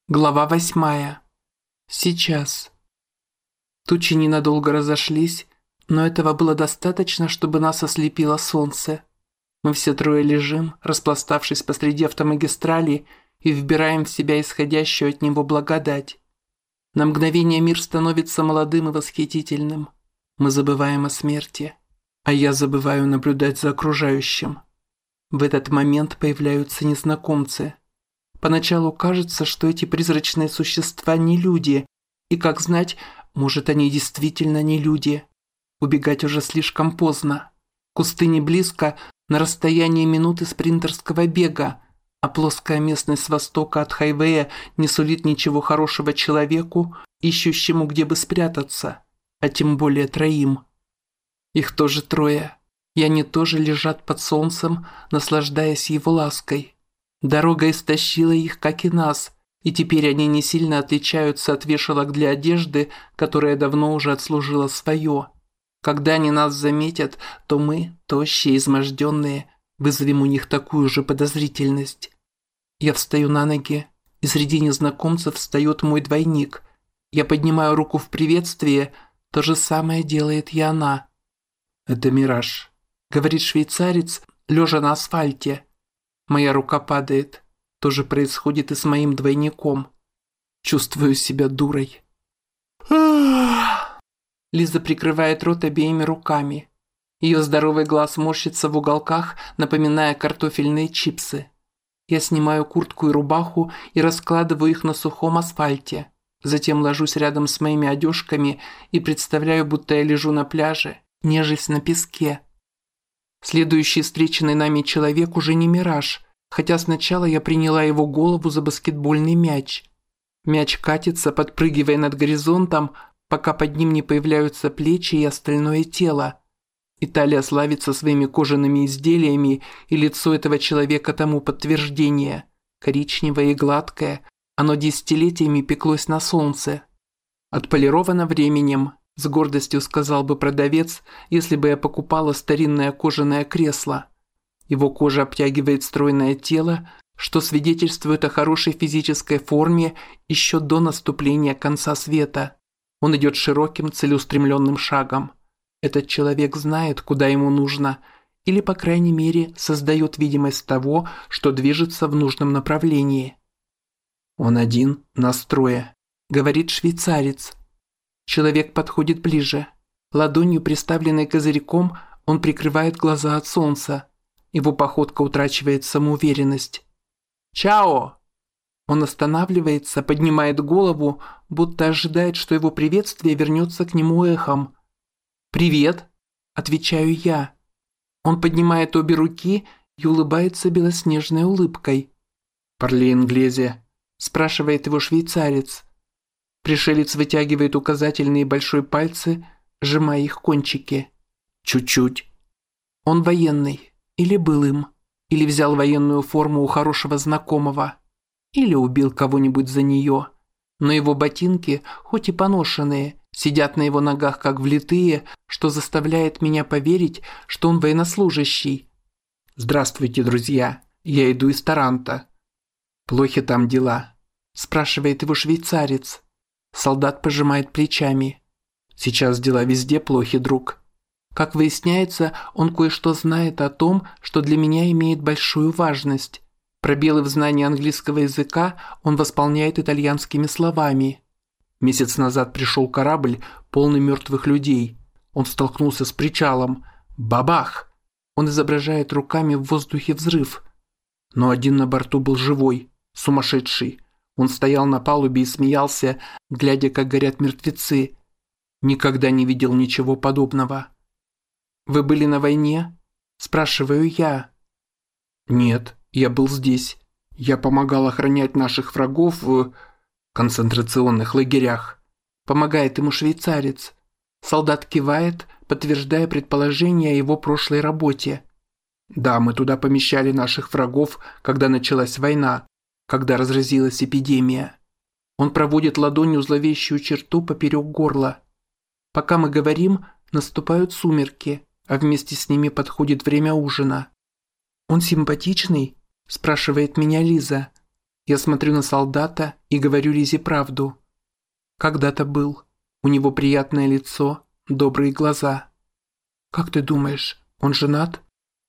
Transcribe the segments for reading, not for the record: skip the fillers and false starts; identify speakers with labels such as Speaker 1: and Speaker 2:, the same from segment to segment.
Speaker 1: Глава 8. Сейчас. Тучи ненадолго разошлись, но этого было достаточно, чтобы нас ослепило солнце. Мы все трое лежим, распластавшись посреди автомагистрали, и вбираем в себя исходящую от него благодать. На мгновение мир становится молодым и восхитительным. Мы забываем о смерти, а я забываю наблюдать за окружающим. В этот момент появляются незнакомцы. Поначалу кажется, что эти призрачные существа не люди, и, как знать, может, они действительно не люди. Убегать уже слишком поздно. Кусты не близко, на расстоянии минуты спринтерского бега, а плоская местность с востока от хайвея не сулит ничего хорошего человеку, ищущему, где бы спрятаться, а тем более троим. Их тоже трое, и они тоже лежат под солнцем, наслаждаясь его лаской. Дорога истощила их, как и нас, и теперь они не сильно отличаются от вешалок для одежды, которая давно уже отслужила свое. Когда они нас заметят, то мы, тощие, изможденные, вызовем у них такую же подозрительность. Я встаю на ноги, и среди незнакомцев встает мой двойник. Я поднимаю руку в приветствие, то же самое делает и она. «Это мираж», — говорит швейцарец, лежа на асфальте. Моя рука падает. То же происходит и с моим двойником. Чувствую себя дурой. Лиза прикрывает рот обеими руками. Ее здоровый глаз морщится в уголках, напоминая картофельные чипсы. Я снимаю куртку и рубаху и раскладываю их на сухом асфальте. Затем ложусь рядом с моими одежками и представляю, будто я лежу на пляже, нежесть на песке. Следующий встреченный нами человек уже не мираж, хотя сначала я приняла его голову за баскетбольный мяч. Мяч катится, подпрыгивая над горизонтом, пока под ним не появляются плечи и остальное тело. Италия славится своими кожаными изделиями, и лицо этого человека тому подтверждение. Коричневое и гладкое, оно десятилетиями пеклось на солнце. Отполировано временем. С гордостью сказал бы продавец, если бы я покупала старинное кожаное кресло. Его кожа обтягивает стройное тело, что свидетельствует о хорошей физической форме еще до наступления конца света. Он идет широким, целеустремленным шагом. Этот человек знает, куда ему нужно, или, по крайней мере, создает видимость того, что движется в нужном направлении. «Он один, нас трое», — говорит швейцарец. Человек подходит ближе. Ладонью, приставленной козырьком, он прикрывает глаза от солнца. Его походка утрачивает самоуверенность. «Чао!» Он останавливается, поднимает голову, будто ожидает, что его приветствие вернется к нему эхом. «Привет!» – отвечаю я. Он поднимает обе руки и улыбается белоснежной улыбкой. «Парли инглезе?» – спрашивает его швейцарец. Пришелец вытягивает указательные и большой пальцы, сжимая их кончики. Чуть-чуть. Он военный. Или был им. Или взял военную форму у хорошего знакомого. Или убил кого-нибудь за нее. Но его ботинки, хоть и поношенные, сидят на его ногах как влитые, что заставляет меня поверить, что он военнослужащий. «Здравствуйте, друзья. Я иду из Таранто». «Плохи там дела?» – спрашивает его швейцарец. Солдат пожимает плечами. «Сейчас дела везде плохи, друг». Как выясняется, он кое-что знает о том, что для меня имеет большую важность. Пробелы в знании английского языка он восполняет итальянскими словами. Месяц назад пришел корабль, полный мертвых людей. Он столкнулся с причалом. Бабах! Он изображает руками в воздухе взрыв. Но один на борту был живой, сумасшедший. Он стоял на палубе и смеялся, глядя, как горят мертвецы. Никогда не видел ничего подобного. «Вы были на войне?» – спрашиваю я. «Нет, я был здесь. Я помогал охранять наших врагов в концентрационных лагерях». Помогает ему швейцарец. Солдат кивает, подтверждая предположение о его прошлой работе. «Да, мы туда помещали наших врагов, когда началась война. Когда разразилась эпидемия». Он проводит ладонью зловещую черту поперек горла. Пока мы говорим, наступают сумерки, а вместе с ними подходит время ужина. «Он симпатичный?» – спрашивает меня Лиза. Я смотрю на солдата и говорю Лизе правду. Когда-то был. У него приятное лицо, добрые глаза. Как ты думаешь, он женат?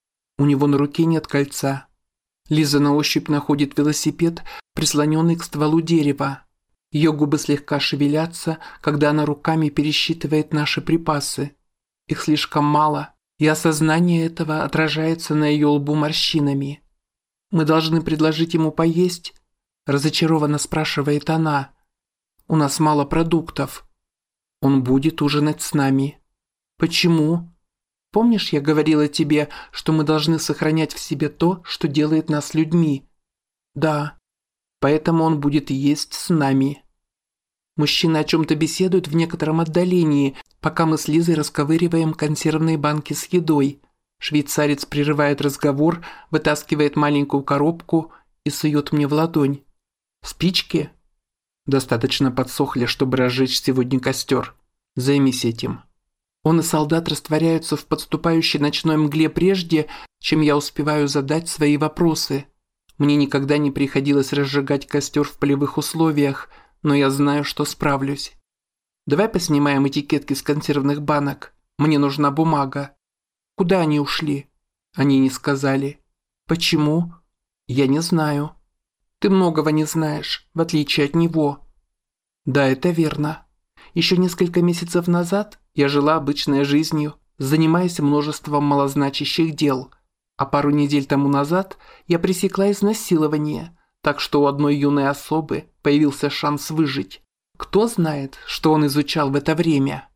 Speaker 1: У него на руке нет кольца. Лиза на ощупь находит велосипед, прислоненный к стволу дерева. Ее губы слегка шевелятся, когда она руками пересчитывает наши припасы. Их слишком мало, и осознание этого отражается на ее лбу морщинами. «Мы должны предложить ему поесть?» – разочарованно спрашивает она. «У нас мало продуктов». «Он будет ужинать с нами». «Почему?» «Помнишь, я говорила тебе, что мы должны сохранять в себе то, что делает нас людьми?» «Да». «Поэтому он будет есть с нами». Мужчины о чем-то беседуют в некотором отдалении, пока мы с Лизой расковыриваем консервные банки с едой. Швейцарец прерывает разговор, вытаскивает маленькую коробку и сует мне в ладонь. «Спички?» «Достаточно подсохли, чтобы разжечь сегодня костер. Займись этим». Он и солдат растворяются в подступающей ночной мгле прежде, чем я успеваю задать свои вопросы. Мне никогда не приходилось разжигать костер в полевых условиях, но я знаю, что справлюсь. Давай поснимаем этикетки с консервных банок. Мне нужна бумага. Куда они ушли? Они не сказали. Почему? Я не знаю. Ты многого не знаешь, в отличие от него. Да, это верно. Еще несколько месяцев назад я жила обычной жизнью, занимаясь множеством малозначащих дел. А пару недель тому назад я пресекла изнасилование, так что у одной юной особы появился шанс выжить. Кто знает, что он изучал в это время?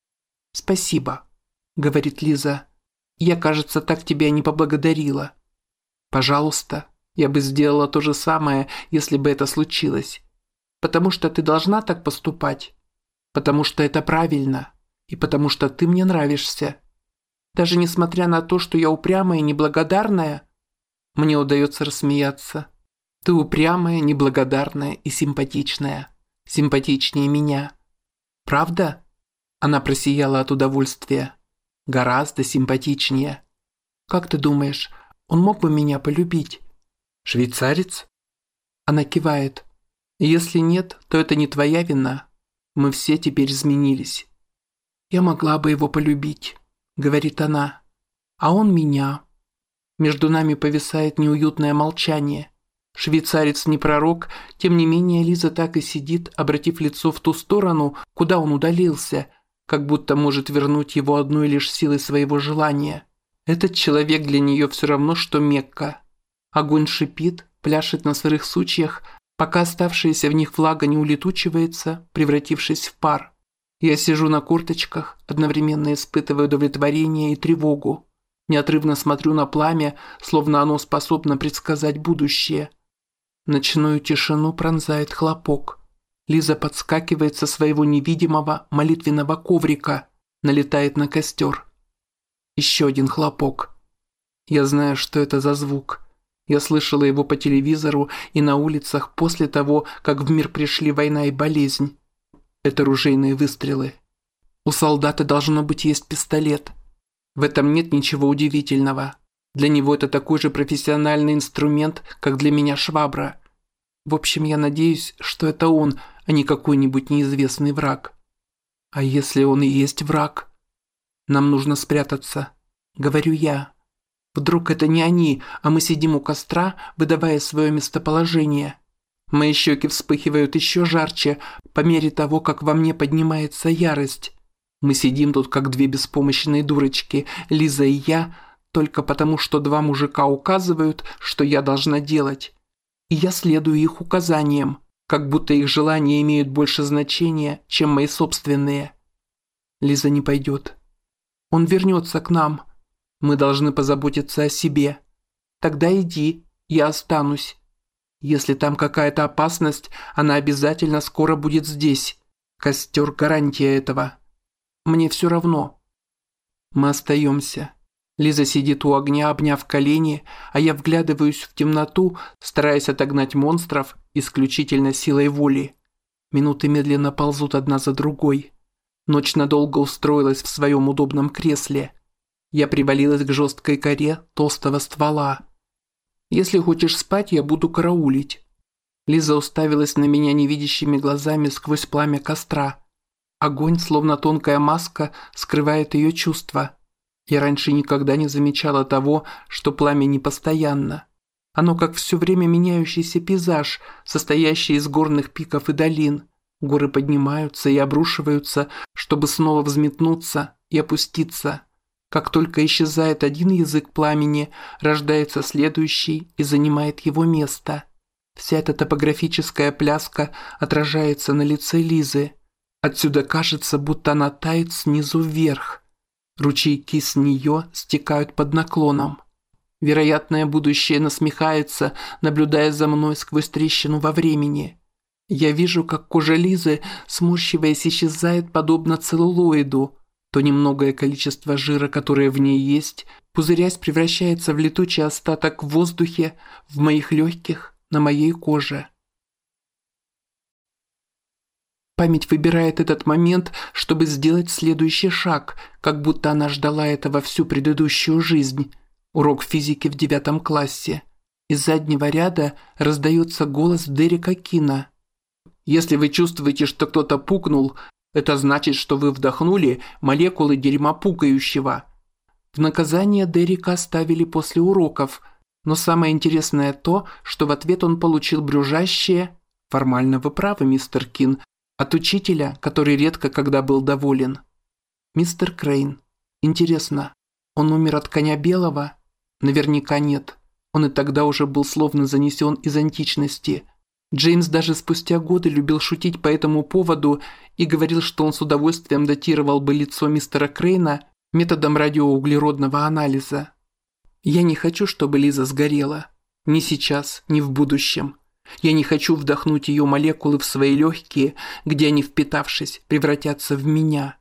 Speaker 1: «Спасибо», — говорит Лиза. «Я, кажется, так тебя не поблагодарила». «Пожалуйста, я бы сделала то же самое, если бы это случилось. Потому что ты должна так поступать. Потому что это правильно. И потому что ты мне нравишься. Даже несмотря на то, что я упрямая и неблагодарная». Мне удается рассмеяться. «Ты упрямая, неблагодарная и симпатичная. Симпатичнее меня». «Правда?» Она просияла от удовольствия. «Гораздо симпатичнее. Как ты думаешь, он мог бы меня полюбить?» «Швейцарец?» Она кивает. «Если нет, то это не твоя вина. Мы все теперь изменились». «Я могла бы его полюбить», — говорит она. «А он меня». Между нами повисает неуютное молчание. Швейцарец не пророк, тем не менее Лиза так и сидит, обратив лицо в ту сторону, куда он удалился, как будто может вернуть его одной лишь силой своего желания. Этот человек для нее все равно, что Мекка. Огонь шипит, пляшет на сырых сучьях, пока оставшаяся в них влага не улетучивается, превратившись в пар. Я сижу на корточках, одновременно испытывая удовлетворение и тревогу. Неотрывно смотрю на пламя, словно оно способно предсказать будущее. Ночную тишину пронзает хлопок. Лиза подскакивает со своего невидимого молитвенного коврика, налетает на костер. Еще один хлопок. Я знаю, что это за звук. Я слышала его по телевизору и на улицах после того, как в мир пришли война и болезнь. Это ружейные выстрелы. У солдата должно быть есть пистолет. В этом нет ничего удивительного. Для него это такой же профессиональный инструмент, как для меня швабра. В общем, я надеюсь, что это он, а не какой-нибудь неизвестный враг. А если он и есть враг? Нам нужно спрятаться, говорю я. Вдруг это не они, а мы сидим у костра, выдавая свое местоположение. Мои щеки вспыхивают еще жарче, по мере того, как во мне поднимается ярость. Мы сидим тут, как две беспомощные дурочки, Лиза и я, только потому, что два мужика указывают, что я должна делать. И я следую их указаниям, как будто их желания имеют больше значения, чем мои собственные. Лиза не пойдет. Он вернется к нам. Мы должны позаботиться о себе. Тогда иди, я останусь. Если там какая-то опасность, она обязательно скоро будет здесь. Костер – гарантия этого. Мне все равно. Мы остаемся. Лиза сидит у огня, обняв колени, а я вглядываюсь в темноту, стараясь отогнать монстров исключительно силой воли. Минуты медленно ползут одна за другой. Ночь надолго устроилась в своем удобном кресле. Я привалилась к жесткой коре толстого ствола. Если хочешь спать, я буду караулить. Лиза уставилась на меня невидящими глазами сквозь пламя костра. Огонь, словно тонкая маска, скрывает ее чувства. Я раньше никогда не замечала того, что пламя непостоянно. Оно как все время меняющийся пейзаж, состоящий из горных пиков и долин. Горы поднимаются и обрушиваются, чтобы снова взметнуться и опуститься. Как только исчезает один язык пламени, рождается следующий и занимает его место. Вся эта топографическая пляска отражается на лице Лизы. Отсюда кажется, будто она тает снизу вверх. Ручейки с нее стекают под наклоном. Вероятное будущее насмехается, наблюдая за мной сквозь трещину во времени. Я вижу, как кожа Лизы, сморщиваясь, исчезает подобно целлулоиду. То немногое количество жира, которое в ней есть, пузырясь, превращается в летучий остаток в воздухе, в моих легких, на моей коже. Память выбирает этот момент, чтобы сделать следующий шаг, как будто она ждала этого всю предыдущую жизнь. Урок физики в 9 классе. Из заднего ряда раздается голос Дерека Кина. Если вы чувствуете, что кто-то пукнул, это значит, что вы вдохнули молекулы дерьма пукающего. В наказание Дерека оставили после уроков, но самое интересное то, что в ответ он получил брюзжащее «Формально вы правы, мистер Кин», от учителя, который редко когда был доволен. Мистер Крейн. Интересно, он умер от коня белого? Наверняка нет. Он и тогда уже был словно занесен из античности. Джеймс даже спустя годы любил шутить по этому поводу и говорил, что он с удовольствием датировал бы лицо мистера Крейна методом радиоуглеродного анализа. Я не хочу, чтобы Лиза сгорела. Ни сейчас, ни в будущем. Я не хочу вдохнуть ее молекулы в свои легкие, где они, впитавшись, превратятся в меня.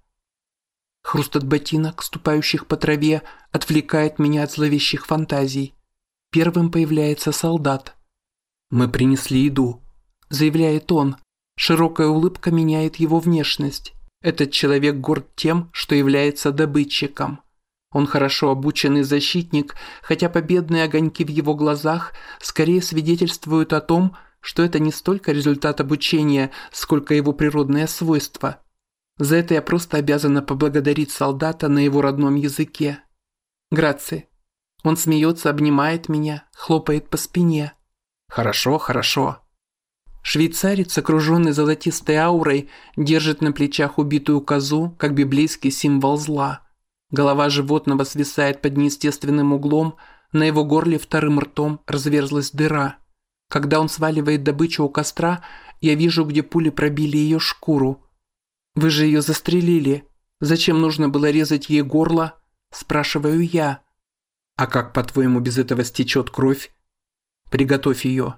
Speaker 1: Хруст от ботинок, ступающих по траве, отвлекает меня от зловещих фантазий. Первым появляется солдат. «Мы принесли еду», – заявляет он. Широкая улыбка меняет его внешность. Этот человек горд тем, что является добытчиком. Он хорошо обученный защитник, хотя победные огоньки в его глазах скорее свидетельствуют о том, что это не столько результат обучения, сколько его природное свойство. За это я просто обязана поблагодарить солдата на его родном языке. Граци. Он смеется, обнимает меня, хлопает по спине. Хорошо, хорошо. Швейцарец, окруженный золотистой аурой, держит на плечах убитую козу, как библейский символ зла. Голова животного свисает под неестественным углом, на его горле вторым ртом разверзлась дыра. Когда он сваливает добычу у костра, я вижу, где пули пробили ее шкуру. «Вы же ее застрелили. Зачем нужно было резать ей горло?» – спрашиваю я. «А как, по-твоему, без этого стечет кровь? Приготовь ее».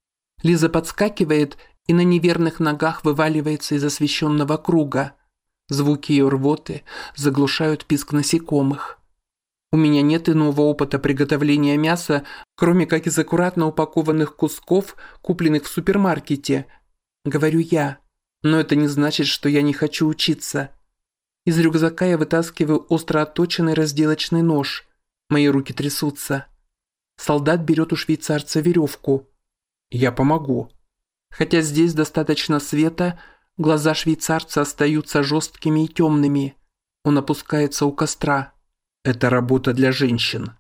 Speaker 1: Лиза подскакивает и на неверных ногах вываливается из освещенного круга. Звуки ее рвоты заглушают писк насекомых. У меня нет иного опыта приготовления мяса, кроме как из аккуратно упакованных кусков, купленных в супермаркете. Говорю я, но это не значит, что я не хочу учиться. Из рюкзака я вытаскиваю остро отточенный разделочный нож. Мои руки трясутся. Солдат берет у швейцарца веревку. Я помогу. Хотя здесь достаточно света, глаза швейцарца остаются жесткими и темными. Он опускается у костра. Это работа для женщин.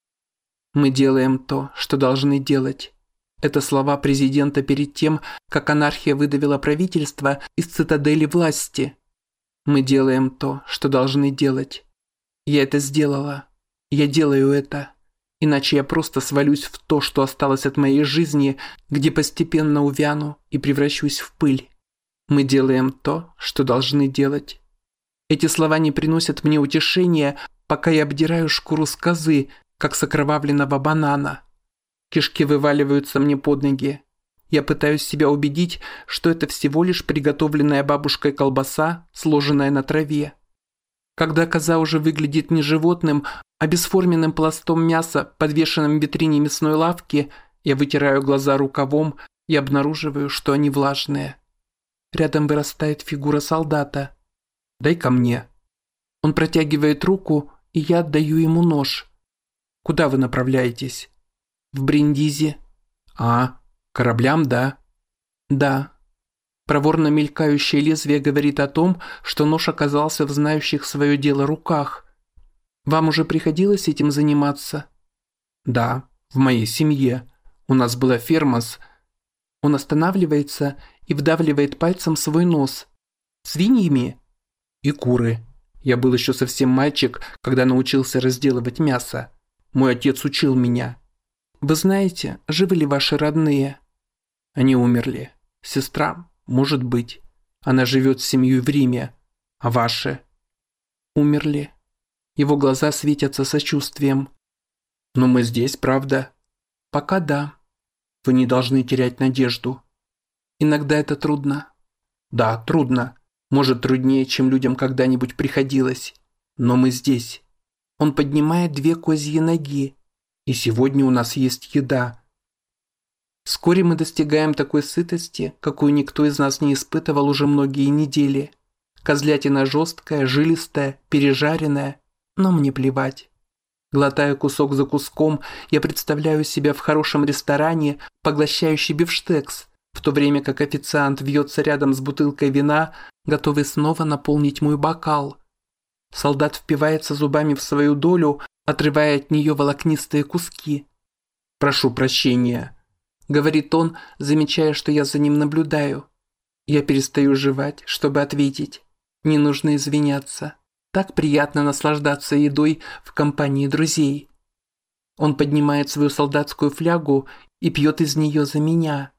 Speaker 1: Мы делаем то, что должны делать. Это слова президента перед тем, как анархия выдавила правительство из цитадели власти. Мы делаем то, что должны делать. Я это сделала. Я делаю это. Иначе я просто свалюсь в то, что осталось от моей жизни, где постепенно увяну и превращусь в пыль. Мы делаем то, что должны делать. Эти слова не приносят мне утешения, пока я обдираю шкуру с козы, как с окровавленного банана. Кишки вываливаются мне под ноги. Я пытаюсь себя убедить, что это всего лишь приготовленная бабушкой колбаса, сложенная на траве. Когда коза уже выглядит не животным, а бесформенным пластом мяса, подвешенным в витрине мясной лавки, я вытираю глаза рукавом и обнаруживаю, что они влажные. Рядом вырастает фигура солдата. «Дай ко мне». Он протягивает руку, и я отдаю ему нож. «Куда вы направляетесь?» «В Бриндизи». «А, кораблям, да?» Да. Проворно мелькающее лезвие говорит о том, что нож оказался в знающих свое дело руках. Вам уже приходилось этим заниматься? Да, в моей семье. У нас была ферма с... Он останавливается и вдавливает пальцем свой нос. Свиньями? И куры. Я был еще совсем мальчик, когда научился разделывать мясо. Мой отец учил меня. Вы знаете, живы ли ваши родные? Они умерли. Сестра, может быть. Она живет с семьей в Риме. А ваши? Умерли. Его глаза светятся сочувствием. Но мы здесь, правда? Пока да. Вы не должны терять надежду. Иногда это трудно. Да, трудно. Может, труднее, чем людям когда-нибудь приходилось. Но мы здесь. Он поднимает 2 козьи ноги. И сегодня у нас есть еда. Вскоре мы достигаем такой сытости, какую никто из нас не испытывал уже многие недели. Козлятина жесткая, жилистая, пережаренная, но мне плевать. Глотая кусок за куском, я представляю себя в хорошем ресторане, поглощающий бифштекс, в то время как официант вьется рядом с бутылкой вина, готовый снова наполнить мой бокал. Солдат впивается зубами в свою долю, отрывая от нее волокнистые куски. «Прошу прощения», — говорит он, замечая, что я за ним наблюдаю. Я перестаю жевать, чтобы ответить. Не нужно извиняться. Так приятно наслаждаться едой в компании друзей. Он поднимает свою солдатскую флягу и пьет из нее за меня.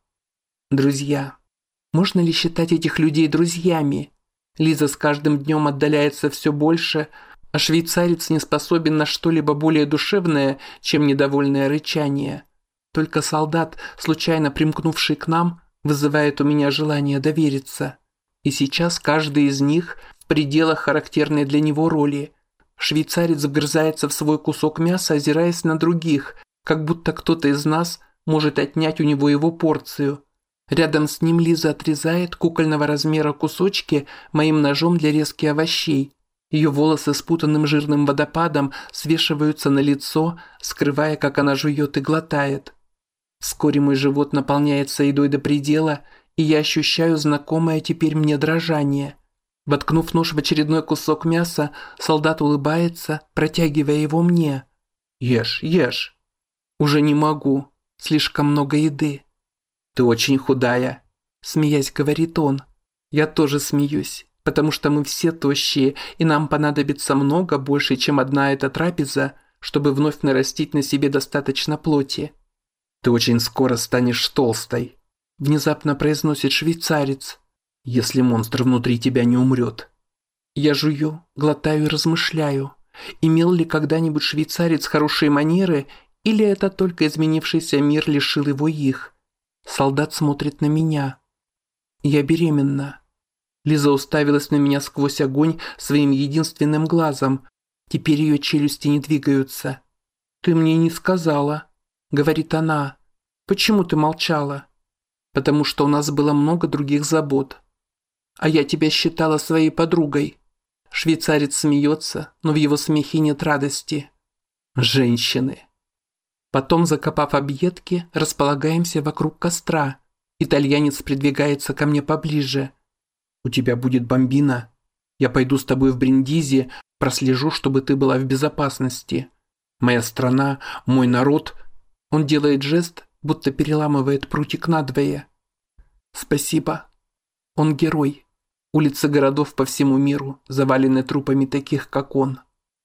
Speaker 1: Друзья. Можно ли считать этих людей друзьями? Лиза с каждым днем отдаляется все больше, а швейцарец не способен на что-либо более душевное, чем недовольное рычание. Только солдат, случайно примкнувший к нам, вызывает у меня желание довериться. И сейчас каждый из них в пределах характерной для него роли. Швейцарец вгрызается в свой кусок мяса, озираясь на других, как будто кто-то из нас может отнять у него его порцию. Рядом с ним Лиза отрезает кукольного размера кусочки моим ножом для резки овощей. Ее волосы спутанным жирным водопадом свешиваются на лицо, скрывая, как она жует и глотает. Вскоре мой живот наполняется едой до предела, и я ощущаю знакомое теперь мне дрожание. Воткнув нож в очередной кусок мяса, солдат улыбается, протягивая его мне. «Ешь, ешь». «Уже не могу. Слишком много еды». «Ты очень худая», – смеясь говорит он. Я тоже смеюсь, потому что мы все тощие, и нам понадобится много больше, чем одна эта трапеза, чтобы вновь нарастить на себе достаточно плоти. «Ты очень скоро станешь толстой», – внезапно произносит швейцарец, «если монстр внутри тебя не умрет». Я жую, глотаю и размышляю. Имел ли когда-нибудь швейцарец хорошие манеры, или это только изменившийся мир лишил его их? Солдат смотрит на меня. Я беременна. Лиза уставилась на меня сквозь огонь своим единственным глазом. Теперь ее челюсти не двигаются. «Ты мне не сказала», — говорит она. «Почему ты молчала?» «Потому что у нас было много других забот». «А я тебя считала своей подругой». Швейцарец смеется, но в его смехе нет радости. «Женщины». Потом, закопав объедки, располагаемся вокруг костра. Итальянец придвигается ко мне поближе. «У тебя будет бомбина. Я пойду с тобой в Бриндизи, прослежу, чтобы ты была в безопасности. Моя страна, мой народ...» Он делает жест, будто переламывает прутик надвое. «Спасибо. Он герой. Улицы городов по всему миру завалены трупами таких, как он».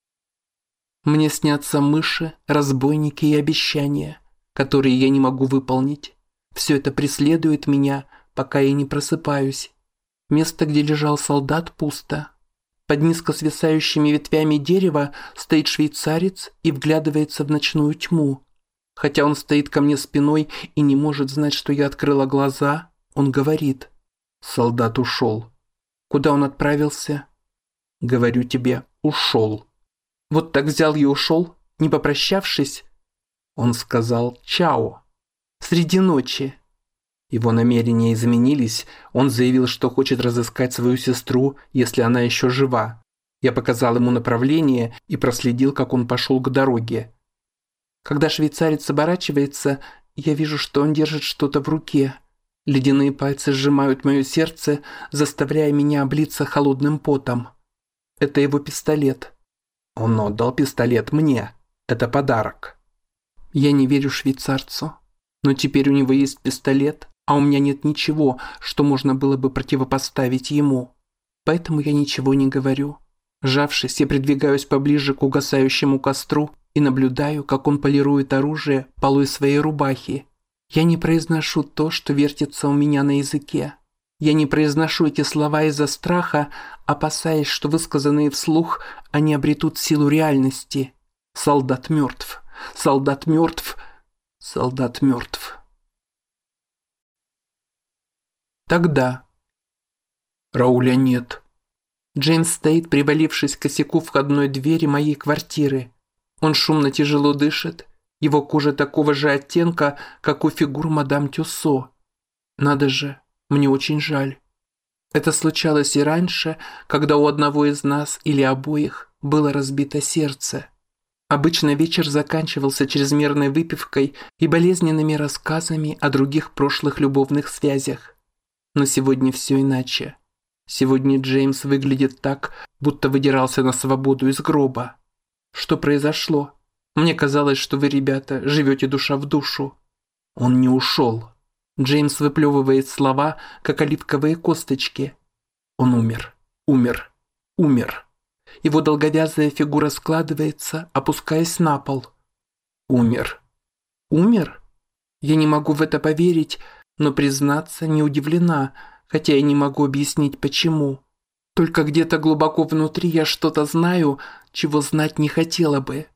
Speaker 1: Мне снятся мыши, разбойники и обещания, которые я не могу выполнить. Все это преследует меня, пока я не просыпаюсь. Место, где лежал солдат, пусто. Под низко свисающими ветвями дерева стоит швейцарец и вглядывается в ночную тьму. Хотя он стоит ко мне спиной и не может знать, что я открыла глаза, он говорит. Солдат ушел. Куда он отправился? Говорю тебе, ушел. Вот так взял и ушел, не попрощавшись. Он сказал «Чао». Среди ночи. Его намерения изменились, он заявил, что хочет разыскать свою сестру, если она еще жива. Я показал ему направление и проследил, как он пошел к дороге. Когда швейцарец оборачивается, я вижу, что он держит что-то в руке. Ледяные пальцы сжимают мое сердце, заставляя меня облиться холодным потом. Это его пистолет. Он отдал пистолет мне. Это подарок. Я не верю швейцарцу. Но теперь у него есть пистолет, а у меня нет ничего, что можно было бы противопоставить ему. Поэтому я ничего не говорю. Сжавшись, я придвигаюсь поближе к угасающему костру и наблюдаю, как он полирует оружие полой своей рубахи. Я не произношу то, что вертится у меня на языке. Я не произношу эти слова из-за страха, опасаясь, что высказанные вслух они обретут силу реальности. Солдат мертв. Солдат мертв. Солдат мертв. Тогда. Рауля нет. Джеймс стоит, привалившись к косяку входной двери моей квартиры. Он шумно тяжело дышит. Его кожа такого же оттенка, как у фигур мадам Тюссо. Надо же, мне очень жаль. Это случалось и раньше, когда у одного из нас или обоих было разбито сердце. Обычно вечер заканчивался чрезмерной выпивкой и болезненными рассказами о других прошлых любовных связях. Но сегодня все иначе. Сегодня Джеймс выглядит так, будто выдирался на свободу из гроба. Что произошло? Мне казалось, что вы, ребята, живете душа в душу. Он не ушел. Джеймс выплевывает слова, как оливковые косточки. Он умер. Умер. Умер. Его долговязая фигура складывается, опускаясь на пол. Умер. Умер? Я не могу в это поверить, но, признаться, не удивлена, хотя я не могу объяснить, почему. Только где-то глубоко внутри я что-то знаю, чего знать не хотела бы.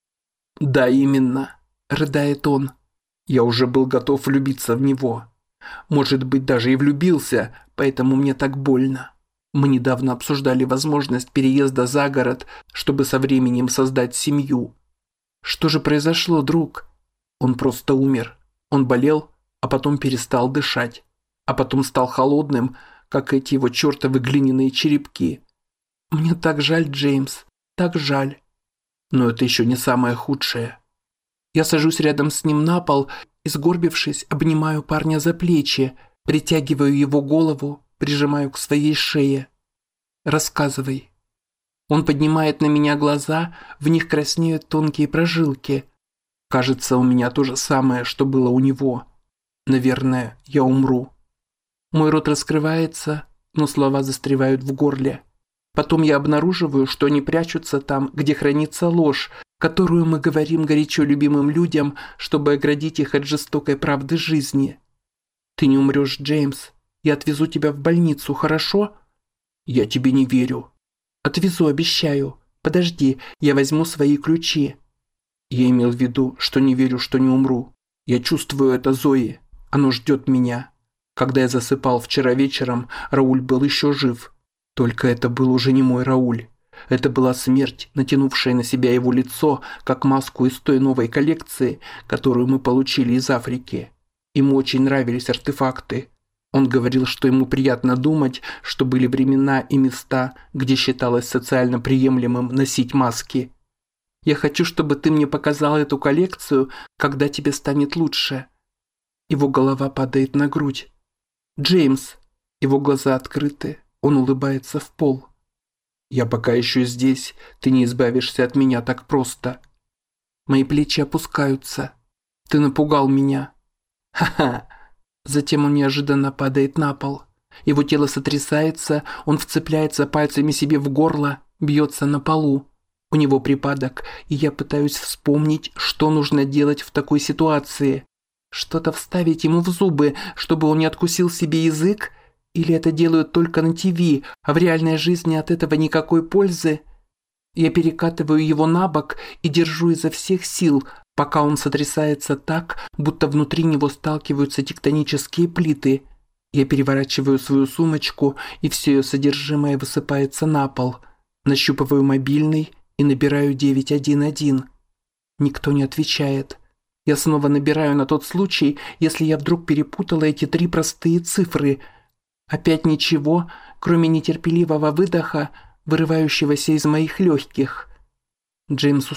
Speaker 1: «Да, именно», – рыдает он. «Я уже был готов влюбиться в него. Может быть, даже и влюбился, поэтому мне так больно. Мы недавно обсуждали возможность переезда за город, чтобы со временем создать семью. Что же произошло, друг? Он просто умер. Он болел, а потом перестал дышать. А потом стал холодным, как эти его чертовы глиняные черепки. Мне так жаль, Джеймс, так жаль. Но это еще не самое худшее. Я сажусь рядом с ним на пол и, сгорбившись, обнимаю парня за плечи, притягиваю его голову, прижимаю к своей шее. Рассказывай. Он поднимает на меня глаза, в них краснеют тонкие прожилки. Кажется, у меня то же самое, что было у него. Наверное, я умру. Мой рот раскрывается, но слова застревают в горле. Потом я обнаруживаю, что они прячутся там, где хранится ложь, которую мы говорим горячо любимым людям, чтобы оградить их от жестокой правды жизни. Ты не умрешь, Джеймс. Я отвезу тебя в больницу, хорошо? Я тебе не верю. Отвезу, обещаю. Подожди, я возьму свои ключи. Я имел в виду, что не верю, что не умру. Я чувствую это, Зои. Оно ждет меня. Когда я засыпал вчера вечером, Рауль был еще жив. Только это был уже не мой Рауль. Это была смерть, натянувшая на себя его лицо, как маску из той новой коллекции, которую мы получили из Африки. Ему очень нравились артефакты. Он говорил, что ему приятно думать, что были времена и места, где считалось социально приемлемым носить маски. Я хочу, чтобы ты мне показал эту коллекцию, когда тебе станет лучше. Его голова падает на грудь. Джеймс. Его глаза открыты. Он улыбается в пол. «Я пока еще здесь, ты не избавишься от меня так просто». Мои плечи опускаются. «Ты напугал меня». «Ха-ха». Затем он неожиданно падает на пол. Его тело сотрясается, он вцепляется пальцами себе в горло, бьется на полу. У него припадок, и я пытаюсь вспомнить, что нужно делать в такой ситуации. Что-то вставить ему в зубы, чтобы он не откусил себе язык? Или это делают только на ТВ, а в реальной жизни от этого никакой пользы? Я перекатываю его на бок и держу изо всех сил, пока он сотрясается так, будто внутри него сталкиваются тектонические плиты. Я переворачиваю свою сумочку, и все ее содержимое высыпается на пол. Нащупываю мобильный и набираю 911. Никто не отвечает. Я снова набираю на тот случай, если я вдруг перепутала эти 3 простые цифры. Опять ничего, кроме нетерпеливого выдоха, вырывающегося из моих легких. Джеймс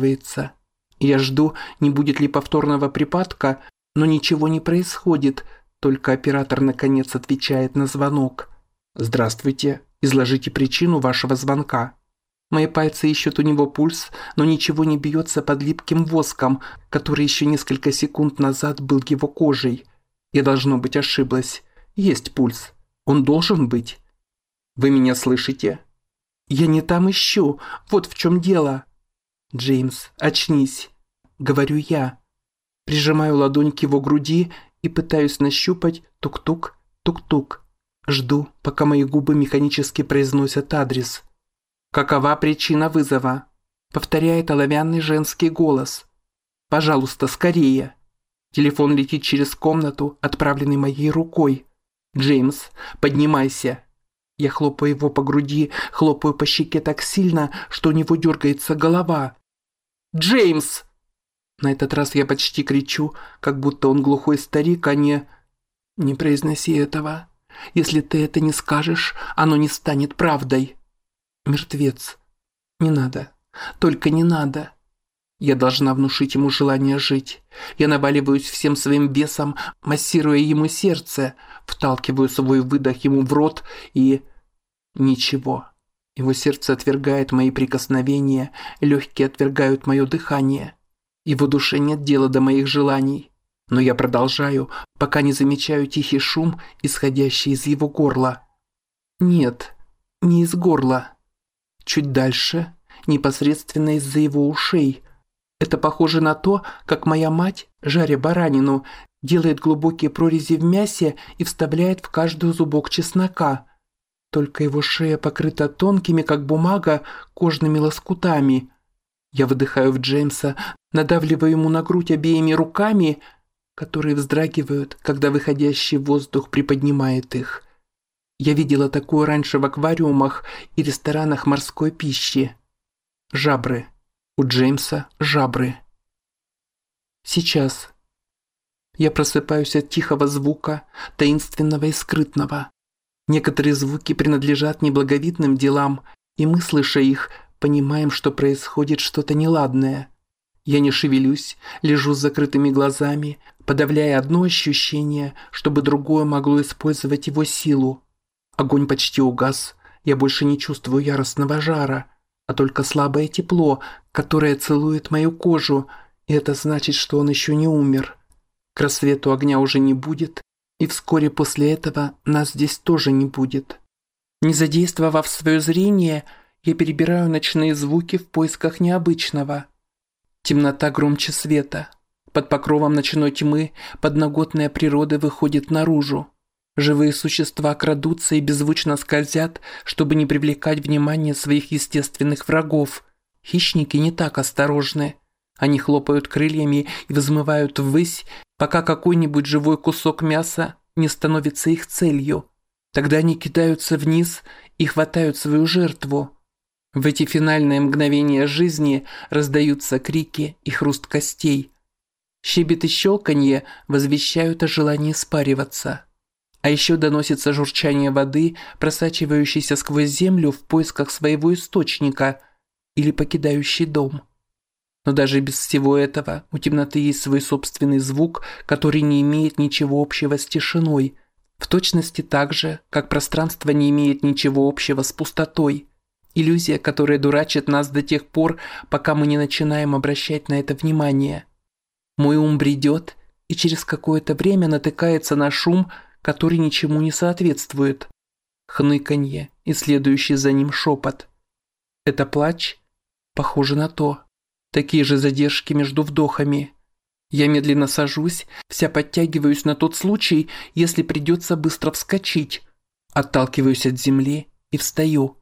Speaker 1: успокаивается. Я жду, не будет ли повторного припадка, но ничего не происходит, Только оператор наконец отвечает на звонок. «Здравствуйте. Изложите причину вашего звонка». Мои пальцы ищут у него пульс, но ничего не бьется под липким воском, который еще несколько секунд назад был его кожей. Я, должно быть, ошиблась. Есть пульс. Он должен быть. «Вы меня слышите?» «Я не там ищу. Вот в чем дело». «Джеймс, очнись», — говорю я. Прижимаю ладонь к его груди и пытаюсь нащупать тук-тук, тук-тук. Жду, пока мои губы механически произносят адрес. «Какова причина вызова?» — повторяет оловянный женский голос. «Пожалуйста, скорее». Телефон летит через комнату, отправленный моей рукой. «Джеймс, поднимайся». Я хлопаю его по груди, хлопаю по щеке так сильно, что у него дергается голова. «Джеймс!» На этот раз я почти кричу, как будто он глухой старик, а не... «Не произноси этого. Если ты это не скажешь, оно не станет правдой». Мертвец. Не надо. Только не надо. Я должна внушить ему желание жить. Я наваливаюсь всем своим весом, массируя ему сердце, вталкиваю свой выдох ему в рот и... Ничего. Его сердце отвергает мои прикосновения, легкие отвергают мое дыхание. Его душе нет дела до моих желаний. Но я продолжаю, пока не замечаю тихий шум, исходящий из его горла. Нет, не из горла. Чуть дальше, непосредственно из-за его ушей. Это похоже на то, как моя мать, жаря баранину, делает глубокие прорези в мясе и вставляет в каждую зубок чеснока. Только его шея покрыта тонкими, как бумага, кожными лоскутами. Я выдыхаю в Джеймса, надавливаю ему на грудь обеими руками, которые вздрагивают, когда выходящий воздух приподнимает их. Я видела такое раньше в аквариумах и ресторанах морской пищи. Жабры. У Джеймса жабры. Сейчас. Я просыпаюсь от тихого звука, таинственного и скрытного. Некоторые звуки принадлежат неблаговидным делам, и мы, слыша их, понимаем, что происходит что-то неладное. Я не шевелюсь, лежу с закрытыми глазами, подавляя одно ощущение, чтобы другое могло использовать его силу. Огонь почти угас, я больше не чувствую яростного жара, а только слабое тепло, которое целует мою кожу, и это значит, что он еще не умер. К рассвету огня уже не будет, и вскоре после этого нас здесь тоже не будет. Не задействовав свое зрение, я перебираю ночные звуки в поисках необычного. Темнота громче света. Под покровом ночной тьмы подноготная природа выходит наружу. Живые существа крадутся и беззвучно скользят, чтобы не привлекать внимание своих естественных врагов. Хищники не так осторожны. Они хлопают крыльями и взмывают ввысь, пока какой-нибудь живой кусок мяса не становится их целью. Тогда они кидаются вниз и хватают свою жертву. В эти финальные мгновения жизни раздаются крики и хруст костей. Щебет и щелканье возвещают о желании спариваться. А еще доносится журчание воды, просачивающейся сквозь землю в поисках своего источника или покидающий дом. Но даже без всего этого у темноты есть свой собственный звук, который не имеет ничего общего с тишиной, в точности так же, как пространство не имеет ничего общего с пустотой. Иллюзия, которая дурачит нас до тех пор, пока мы не начинаем обращать на это внимание. Мой ум бредет и через какое-то время натыкается на шум, который ничему не соответствует. Хныканье и следующий за ним шепот. Это плач? Похоже на то. Такие же задержки между вдохами. Я медленно сажусь, вся подтягиваюсь на тот случай, если придется быстро вскочить. Отталкиваюсь от земли и встаю.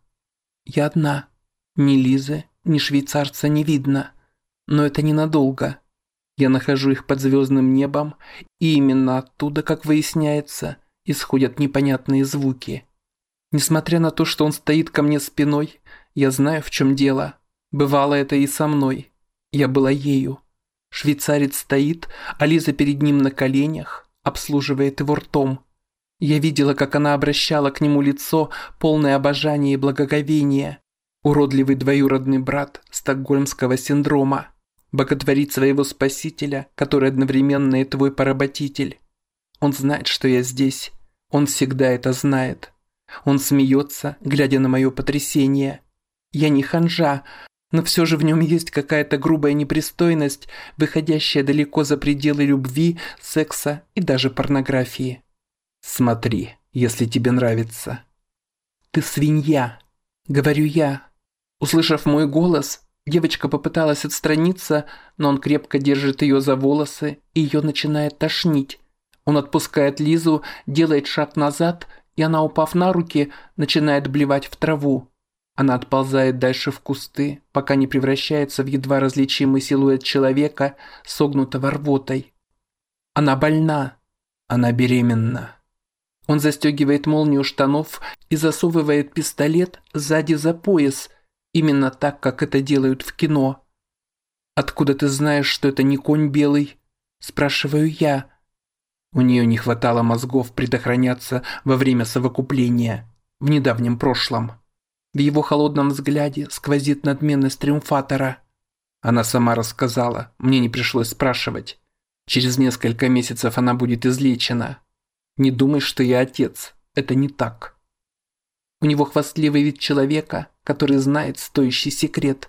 Speaker 1: Я одна. Ни Лизы, ни швейцарца не видно. Но это ненадолго. Я нахожу их под звездным небом, и именно оттуда, как выясняется, исходят непонятные звуки. Несмотря на то, что он стоит ко мне спиной, я знаю, в чем дело. Бывало это и со мной. Я была ею. Швейцарец стоит, а Лиза перед ним на коленях, обслуживает его ртом. Я видела, как она обращала к нему лицо, полное обожания и благоговения. Уродливый двоюродный брат стокгольмского синдрома. Боготворит своего спасителя, который одновременно и твой поработитель. Он знает, что я здесь. Он всегда это знает. Он смеется, глядя на мое потрясение. Я не ханжа, но все же в нем есть какая-то грубая непристойность, выходящая далеко за пределы любви, секса и даже порнографии. Смотри, если тебе нравится. Ты свинья, говорю я. Услышав мой голос, девочка попыталась отстраниться, но он крепко держит ее за волосы, и ее начинает тошнить. Он отпускает Лизу, делает шаг назад, и она, упав на руки, начинает блевать в траву. Она отползает дальше в кусты, пока не превращается в едва различимый силуэт человека, согнутого рвотой. Она больна. Она беременна. Он застегивает молнию штанов и засовывает пистолет сзади за пояс, именно так, как это делают в кино. «Откуда ты знаешь, что это не конь белый?» – спрашиваю я. У нее не хватало мозгов предохраняться во время совокупления, в недавнем прошлом. В его холодном взгляде сквозит надменность триумфатора. Она сама рассказала, мне не пришлось спрашивать. Через несколько месяцев она будет излечена. Не думай, что я отец, это не так. У него хвастливый вид человека, который знает стоящий секрет.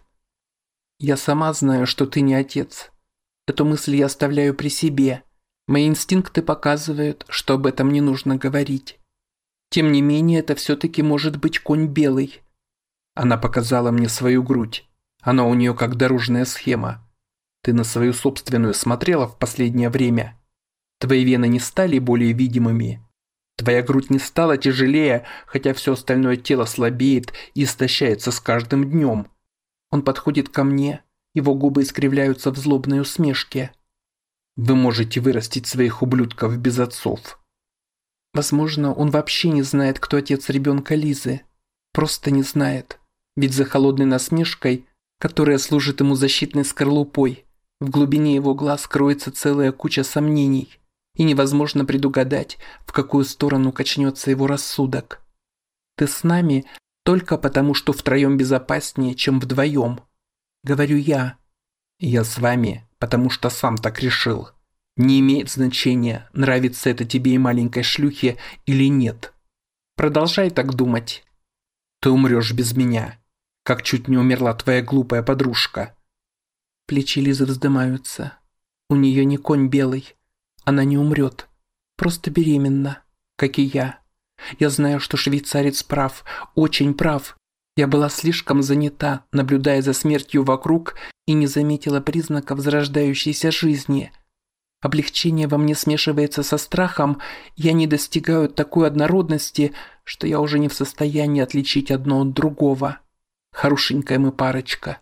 Speaker 1: Я сама знаю, что ты не отец. Эту мысль я оставляю при себе. Мои инстинкты показывают, что об этом не нужно говорить. Тем не менее, это все-таки может быть конь белый. Она показала мне свою грудь. Она у нее как дорожная схема. Ты на свою собственную смотрела в последнее время? Твои вены не стали более видимыми. Твоя грудь не стала тяжелее, хотя все остальное тело слабеет и истощается с каждым днем. Он подходит ко мне, его губы искривляются в злобной усмешке. Вы можете вырастить своих ублюдков без отцов. Возможно, он вообще не знает, кто отец ребенка Лизы. Просто не знает. Ведь за холодной насмешкой, которая служит ему защитной скорлупой, в глубине его глаз кроется целая куча сомнений, и невозможно предугадать, в какую сторону качнется его рассудок. Ты с нами только потому, что втроем безопаснее, чем вдвоем. Говорю я. Я с вами, потому что сам так решил. Не имеет значения, нравится это тебе и маленькой шлюхе или нет. Продолжай так думать. Ты умрешь без меня, как чуть не умерла твоя глупая подружка. Плечи Лизы вздымаются. У нее не конь белый. Она не умрет. Просто беременна, как и я. Я знаю, что швейцарец прав, очень прав. Я была слишком занята, наблюдая за смертью вокруг, и не заметила признаков зарождающейся жизни. Облегчение во мне смешивается со страхом, и они достигают такой однородности, что я уже не в состоянии отличить одно от другого. Хорошенькая мы парочка.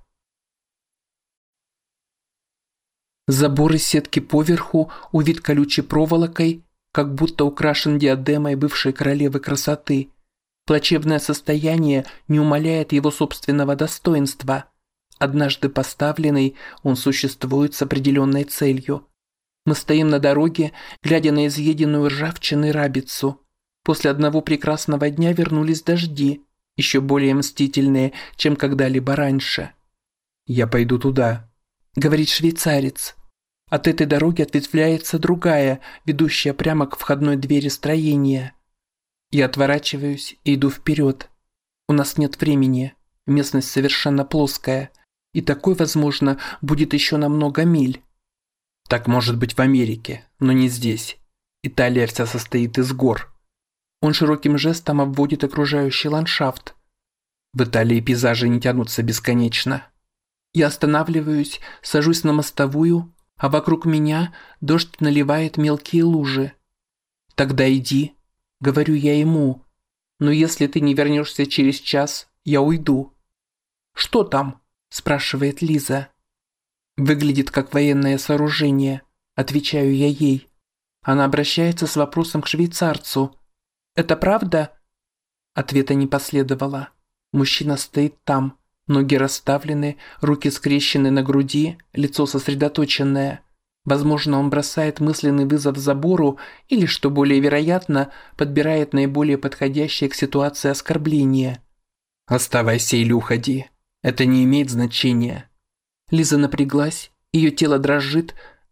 Speaker 1: Забор из сетки поверху увит колючей проволокой, как будто украшен диадемой бывшей королевы красоты. Плачевное состояние не умаляет его собственного достоинства. Однажды поставленный, он существует с определенной целью. Мы стоим на дороге, глядя на изъеденную ржавчиной рабицу. После одного прекрасного дня вернулись дожди, еще более мстительные, чем когда-либо раньше. «Я пойду туда», — говорит швейцарец. От этой дороги ответвляется другая, ведущая прямо к входной двери строения. Я отворачиваюсь и иду вперед. У нас нет времени, местность совершенно плоская, и такой, возможно, будет еще на много миль. Так может быть в Америке, но не здесь. Италия вся состоит из гор. Он широким жестом обводит окружающий ландшафт. В Италии пейзажи не тянутся бесконечно. Я останавливаюсь, сажусь на мостовую, а вокруг меня дождь наливает мелкие лужи. «Тогда иди», — говорю я ему, «но если ты не вернешься через час, я уйду». «Что там?» — спрашивает Лиза. «Выглядит как военное сооружение», — отвечаю я ей. Она обращается с вопросом к швейцарцу. «Это правда?» Ответа не последовало. Мужчина стоит там. Ноги расставлены, руки скрещены на груди, лицо сосредоточенное. Возможно, он бросает мысленный вызов забору или, что более вероятно, подбирает наиболее подходящее к ситуации оскорбление. «Оставайся или уходи. Это не имеет значения». Лиза напряглась, ее тело дрожит,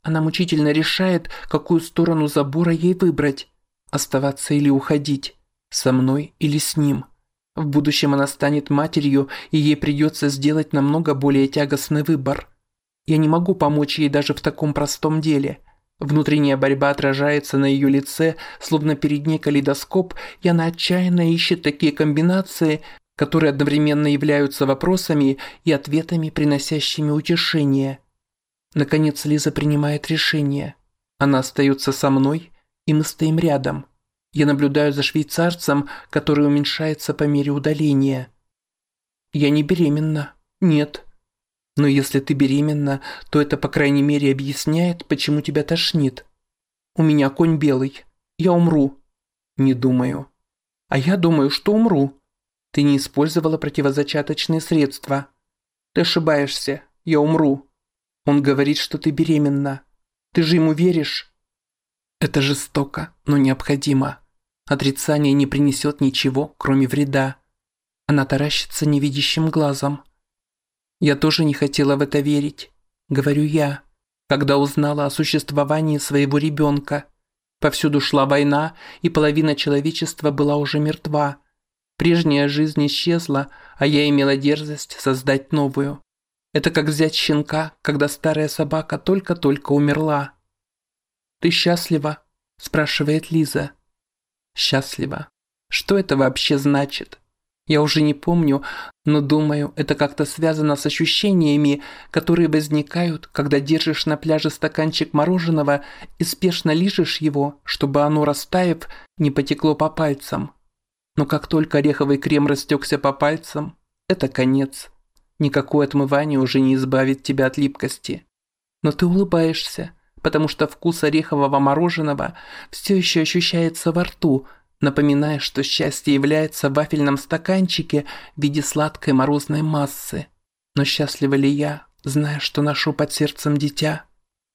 Speaker 1: Она мучительно решает, какую сторону забора ей выбрать. Оставаться или уходить. Со мной или с ним. В будущем она станет матерью, и ей придется сделать намного более тягостный выбор. Я не могу помочь ей даже в таком простом деле. Внутренняя борьба отражается на ее лице, словно перед ней калейдоскоп, и она отчаянно ищет такие комбинации, которые одновременно являются вопросами и ответами, приносящими утешение. Наконец Лиза принимает решение. Она остается со мной, и мы стоим рядом. Я наблюдаю за швейцарцем, который уменьшается по мере удаления. Я не беременна. Нет. Но если ты беременна, то это, по крайней мере, объясняет, почему тебя тошнит. У меня конь белый. Я умру. Не думаю. А я думаю, что умру. Ты не использовала противозачаточные средства. Ты ошибаешься. Я умру. Он говорит, что ты беременна. Ты же ему веришь? Это жестоко, но необходимо. Отрицание не принесет ничего, кроме вреда. Она таращится невидящим глазом. Я тоже не хотела в это верить, говорю я, когда узнала о существовании своего ребенка. Повсюду шла война, и половина человечества была уже мертва. Прежняя жизнь исчезла, а я имела дерзость создать новую. Это как взять щенка, когда старая собака только-только умерла. «Ты счастлива?» – спрашивает Лиза. «Счастлива. Что это вообще значит?» Я уже не помню, но думаю, это как-то связано с ощущениями, которые возникают, когда держишь на пляже стаканчик мороженого и спешно лижешь его, чтобы оно, растаяв, не потекло по пальцам. Но как только ореховый крем растекся по пальцам, это конец. Никакое отмывание уже не избавит тебя от липкости. Но ты улыбаешься, потому что вкус орехового мороженого все еще ощущается во рту, напоминая, что счастье является в вафельном стаканчике в виде сладкой морозной массы. Но счастлива ли я, зная, что ношу под сердцем дитя?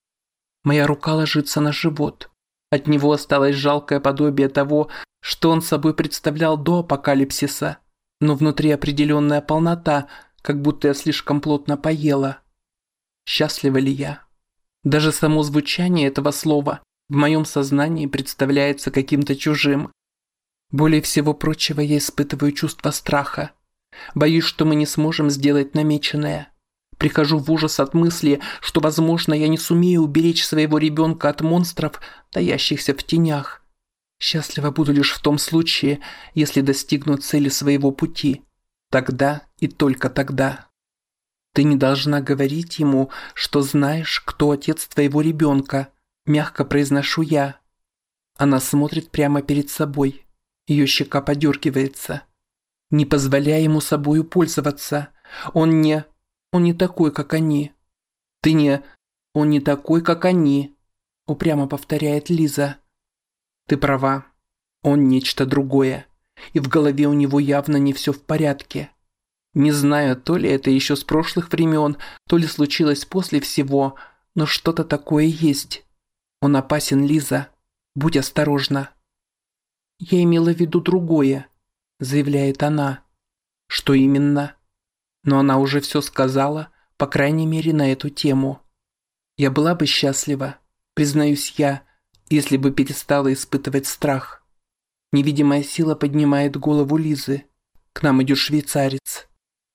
Speaker 1: Моя рука ложится на живот. От него осталось жалкое подобие того, что он собой представлял до апокалипсиса. Но внутри определенная полнота, как будто я слишком плотно поела. Счастлива ли я? Даже само звучание этого слова в моем сознании представляется каким-то чужим. Более всего прочего я испытываю чувство страха. Боюсь, что мы не сможем сделать намеченное. Прихожу в ужас от мысли, что, возможно, я не сумею уберечь своего ребенка от монстров, таящихся в тенях. Счастлива буду лишь в том случае, если достигну цели своего пути. Тогда и только тогда. Ты не должна говорить ему, что знаешь, кто отец твоего ребенка, мягко произношу я. Она смотрит прямо перед собой. Ее щека подергивается. Не позволяй ему собою пользоваться. Он не такой, как они. Он не такой, как они, упрямо повторяет Лиза. Ты права. Он нечто другое. И в голове у него явно не все в порядке. Не знаю, то ли это еще с прошлых времен, то ли случилось после всего, но что-то такое есть. Он опасен, Лиза. Будь осторожна. «Я имела в виду другое», – заявляет она. «Что именно?» Но она уже все сказала, по крайней мере, на эту тему. Я была бы счастлива, признаюсь я, если бы перестала испытывать страх. Невидимая сила поднимает голову Лизы. К нам идет швейцарец.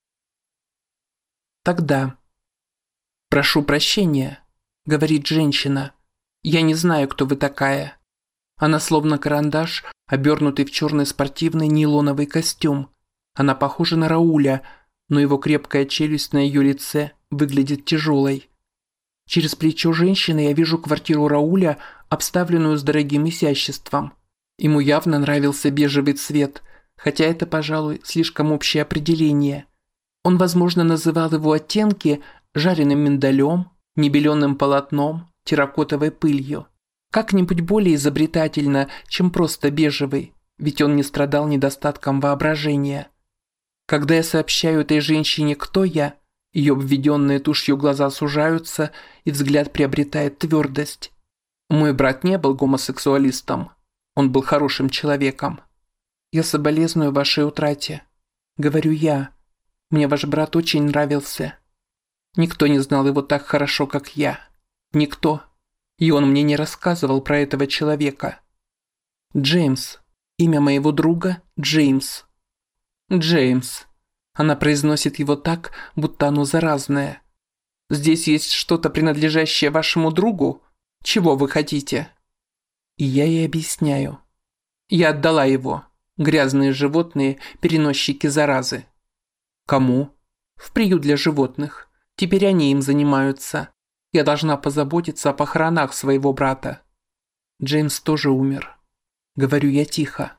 Speaker 1: Тогда. «Прошу прощения», – говорит женщина. «Я не знаю, кто вы такая». Она словно карандаш, обернутый в черный спортивный нейлоновый костюм. Она похожа на Рауля, но его крепкая челюсть на ее лице выглядит тяжелой. Через плечо женщины я вижу квартиру Рауля, обставленную с дорогим изяществом. Ему явно нравился бежевый цвет, хотя это, пожалуй, слишком общее определение. Он, возможно, называл его оттенки жареным миндалем, небеленым полотном, терракотовой пылью. Как-нибудь более изобретательно, чем просто бежевый, ведь он не страдал недостатком воображения. Когда я сообщаю этой женщине, кто я, ее обведенные тушью глаза сужаются, и взгляд приобретает твердость. Мой брат не был гомосексуалистом, он был хорошим человеком. Я соболезную вашей утрате, говорю я. Мне ваш брат очень нравился. Никто не знал его так хорошо, как я. Никто. И он мне не рассказывал про этого человека. Джеймс. Имя моего друга – Джеймс. Джеймс. Она произносит его так, будто оно заразное. Здесь есть что-то, принадлежащее вашему другу? Чего вы хотите? И я ей объясняю. Я отдала его. Грязные животные, переносчики заразы. Кому? В приют для животных. Теперь они им занимаются. Я должна позаботиться о похоронах своего брата. Джеймс тоже умер. Говорю я тихо.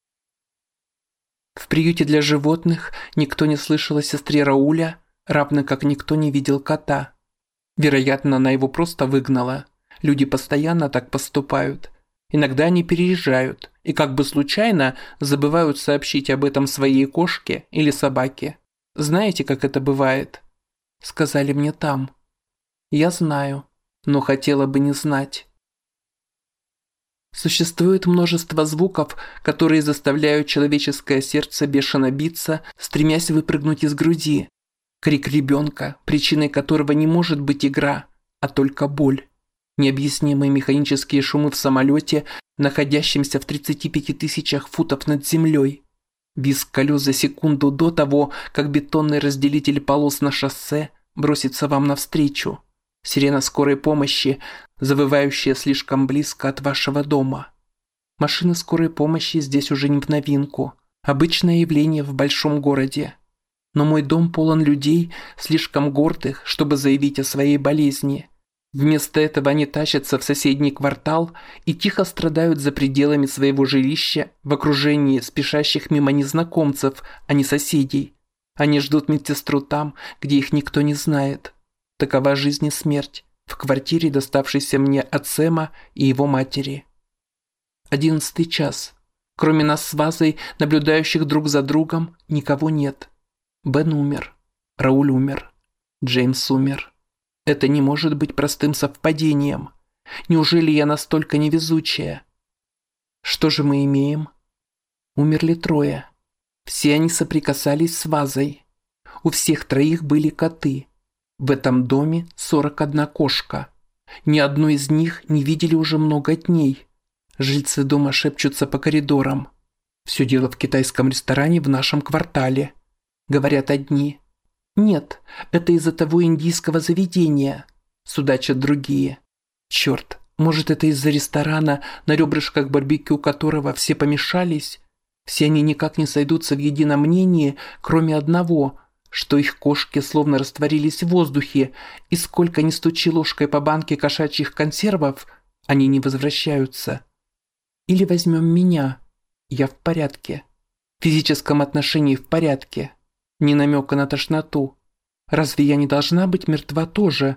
Speaker 1: В приюте для животных никто не слышал о сестре Рауля, равно как никто не видел кота. Вероятно, она его просто выгнала. Люди постоянно так поступают. Иногда они переезжают и как бы случайно забывают сообщить об этом своей кошке или собаке. Знаете, как это бывает? Сказали мне там. Я знаю, но хотела бы не знать. Существует множество звуков, которые заставляют человеческое сердце бешено биться, стремясь выпрыгнуть из груди. Крик ребенка, причиной которого не может быть игра, а только боль. Необъяснимые механические шумы в самолете, находящемся в 35 тысячах футов над землей. Визг колес за секунду до того, как бетонный разделитель полос на шоссе бросится вам навстречу. Сирена скорой помощи, завывающая слишком близко от вашего дома. Машины скорой помощи здесь уже не в новинку. Обычное явление в большом городе. Но мой дом полон людей, слишком гордых, чтобы заявить о своей болезни. Вместо этого они тащатся в соседний квартал и тихо страдают за пределами своего жилища в окружении спешащих мимо незнакомцев, а не соседей. Они ждут медсестру там, где их никто не знает. Такова жизнь и смерть в квартире, доставшейся мне от Сэма и его матери. 11 час. Кроме нас с Вазой, наблюдающих друг за другом, никого нет. Бен умер. Рауль умер. Джеймс умер. Это не может быть простым совпадением. Неужели я настолько невезучая? Что же мы имеем? Умерли трое. Все они соприкасались с Вазой. У всех троих были коты. В этом доме 41 кошка. Ни одной из них не видели уже много дней. Жильцы дома шепчутся по коридорам. Все дело в китайском ресторане в нашем квартале. Говорят одни. Нет, это из-за того индийского заведения. Судачат другие. Черт, может, это из-за ресторана, на ребрышках барбекю которого все помешались? Все они никак не сойдутся в едином мнении, кроме одного, что их кошки словно растворились в воздухе, и сколько ни стучи ложкой по банке кошачьих консервов, они не возвращаются. Или возьмем меня. Я в порядке. В физическом отношении в порядке. Ни намека на тошноту. Разве я не должна быть мертва тоже?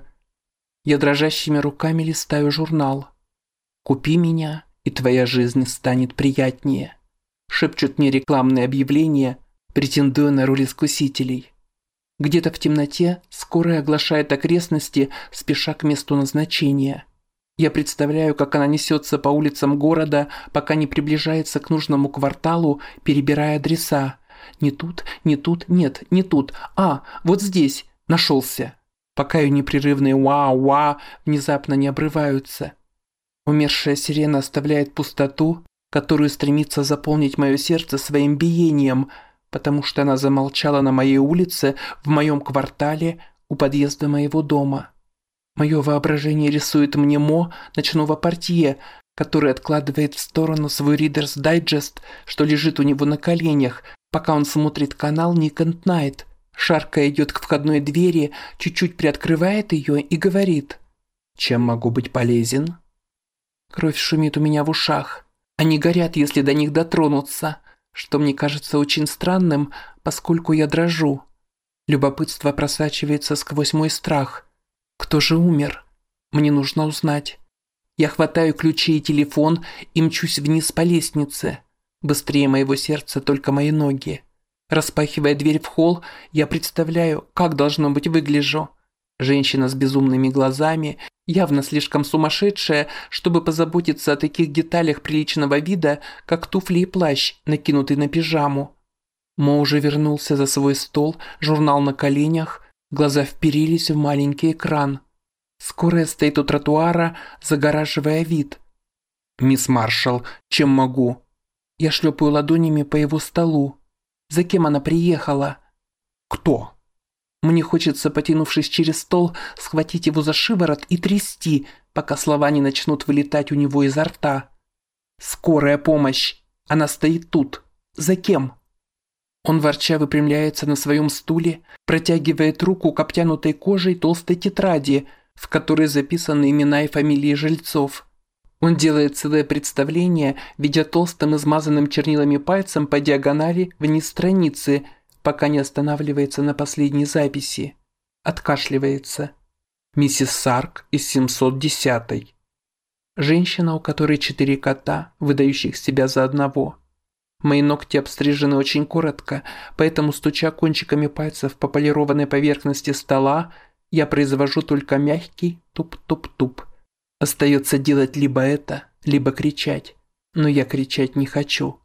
Speaker 1: Я дрожащими руками листаю журнал. «Купи меня, и твоя жизнь станет приятнее», шепчут мне рекламные объявления, претендуя на роль искусителей. Где-то в темноте скорая оглашает окрестности, спеша к месту назначения. Я представляю, как она несется по улицам города, пока не приближается к нужному кварталу, перебирая адреса. Не тут, нет, не тут. А, вот здесь, нашелся. Пока ее непрерывные «уа-уа» внезапно не обрываются. Умершая сирена оставляет пустоту, которую стремится заполнить мое сердце своим биением, потому что она замолчала на моей улице, в моем квартале, у подъезда моего дома. Мое воображение рисует мне Мо, ночного портье, который откладывает в сторону свой Reader's Digest, что лежит у него на коленях, пока он смотрит канал Nick and Night. Шарка идет к входной двери, чуть-чуть приоткрывает ее и говорит: «Чем могу быть полезен?» Кровь шумит у меня в ушах. Они горят, если до них дотронуться, что мне кажется очень странным, поскольку я дрожу. Любопытство просачивается сквозь мой страх. Кто же умер? Мне нужно узнать. Я хватаю ключи и телефон и мчусь вниз по лестнице. Быстрее моего сердца только мои ноги. Распахивая дверь в холл, я представляю, как должно быть выгляжу. Женщина с безумными глазами, явно слишком сумасшедшая, чтобы позаботиться о таких деталях приличного вида, как туфли и плащ, накинутый на пижаму. Мо уже вернулся за свой стол, журнал на коленях, глаза вперились в маленький экран. Скорая стоит у тротуара, загораживая вид. «Мисс Маршалл, чем могу?» Я шлепаю ладонями по его столу. За кем она приехала? Кто? Мне хочется, потянувшись через стол, схватить его за шиворот и трясти, пока слова не начнут вылетать у него изо рта. «Скорая помощь! Она стоит тут! За кем?» Он ворча выпрямляется на своем стуле, протягивает руку к обтянутой кожей толстой тетради, в которой записаны имена и фамилии жильцов. Он делает целое представление, ведя толстым измазанным чернилами пальцем по диагонали вниз страницы, пока не останавливается на последней записи. Откашливается. Миссис Сарк из 710-й. Женщина, у которой 4 кота, выдающих себя за одного. Мои ногти обстрижены очень коротко, поэтому, стуча кончиками пальцев по полированной поверхности стола, я произвожу только мягкий туп-туп-туп. Остается делать либо это, либо кричать. Но я кричать не хочу.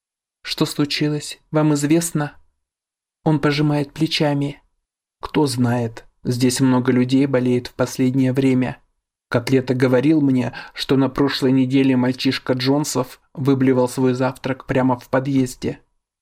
Speaker 1: Что случилось? Вам известно? Он пожимает плечами. Кто знает. Здесь много людей болеет в последнее время. Котлета говорил мне, что на прошлой неделе мальчишка Джонсов выблевал свой завтрак прямо в подъезде.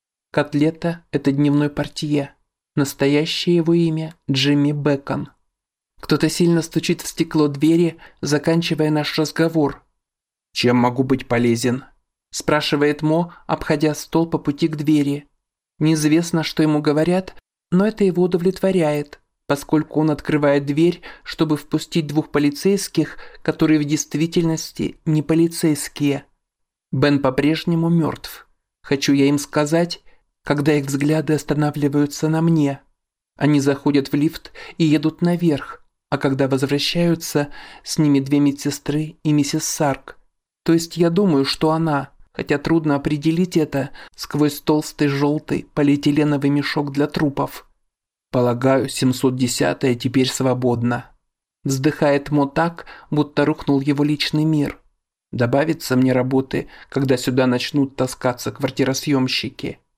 Speaker 1: Котлета – это дневной портье. Настоящее его имя – Джимми Бэкон. Кто-то сильно стучит в стекло двери, заканчивая наш разговор. «Чем могу быть полезен?» – спрашивает Мо, обходя стол по пути к двери. Неизвестно, что ему говорят, но это его удовлетворяет, поскольку он открывает дверь, чтобы впустить 2 полицейских, которые в действительности не полицейские. Бен по-прежнему мертв. Хочу я им сказать, когда их взгляды останавливаются на мне. Они заходят в лифт и едут наверх. А когда возвращаются, с ними 2 медсестры и миссис Сарк. То есть я думаю, что она, хотя трудно определить это, сквозь толстый желтый полиэтиленовый мешок для трупов. Полагаю, 710-я теперь свободна. Вздыхает Мо так, будто рухнул его личный мир. Добавится мне работы, когда сюда начнут таскаться квартиросъемщики.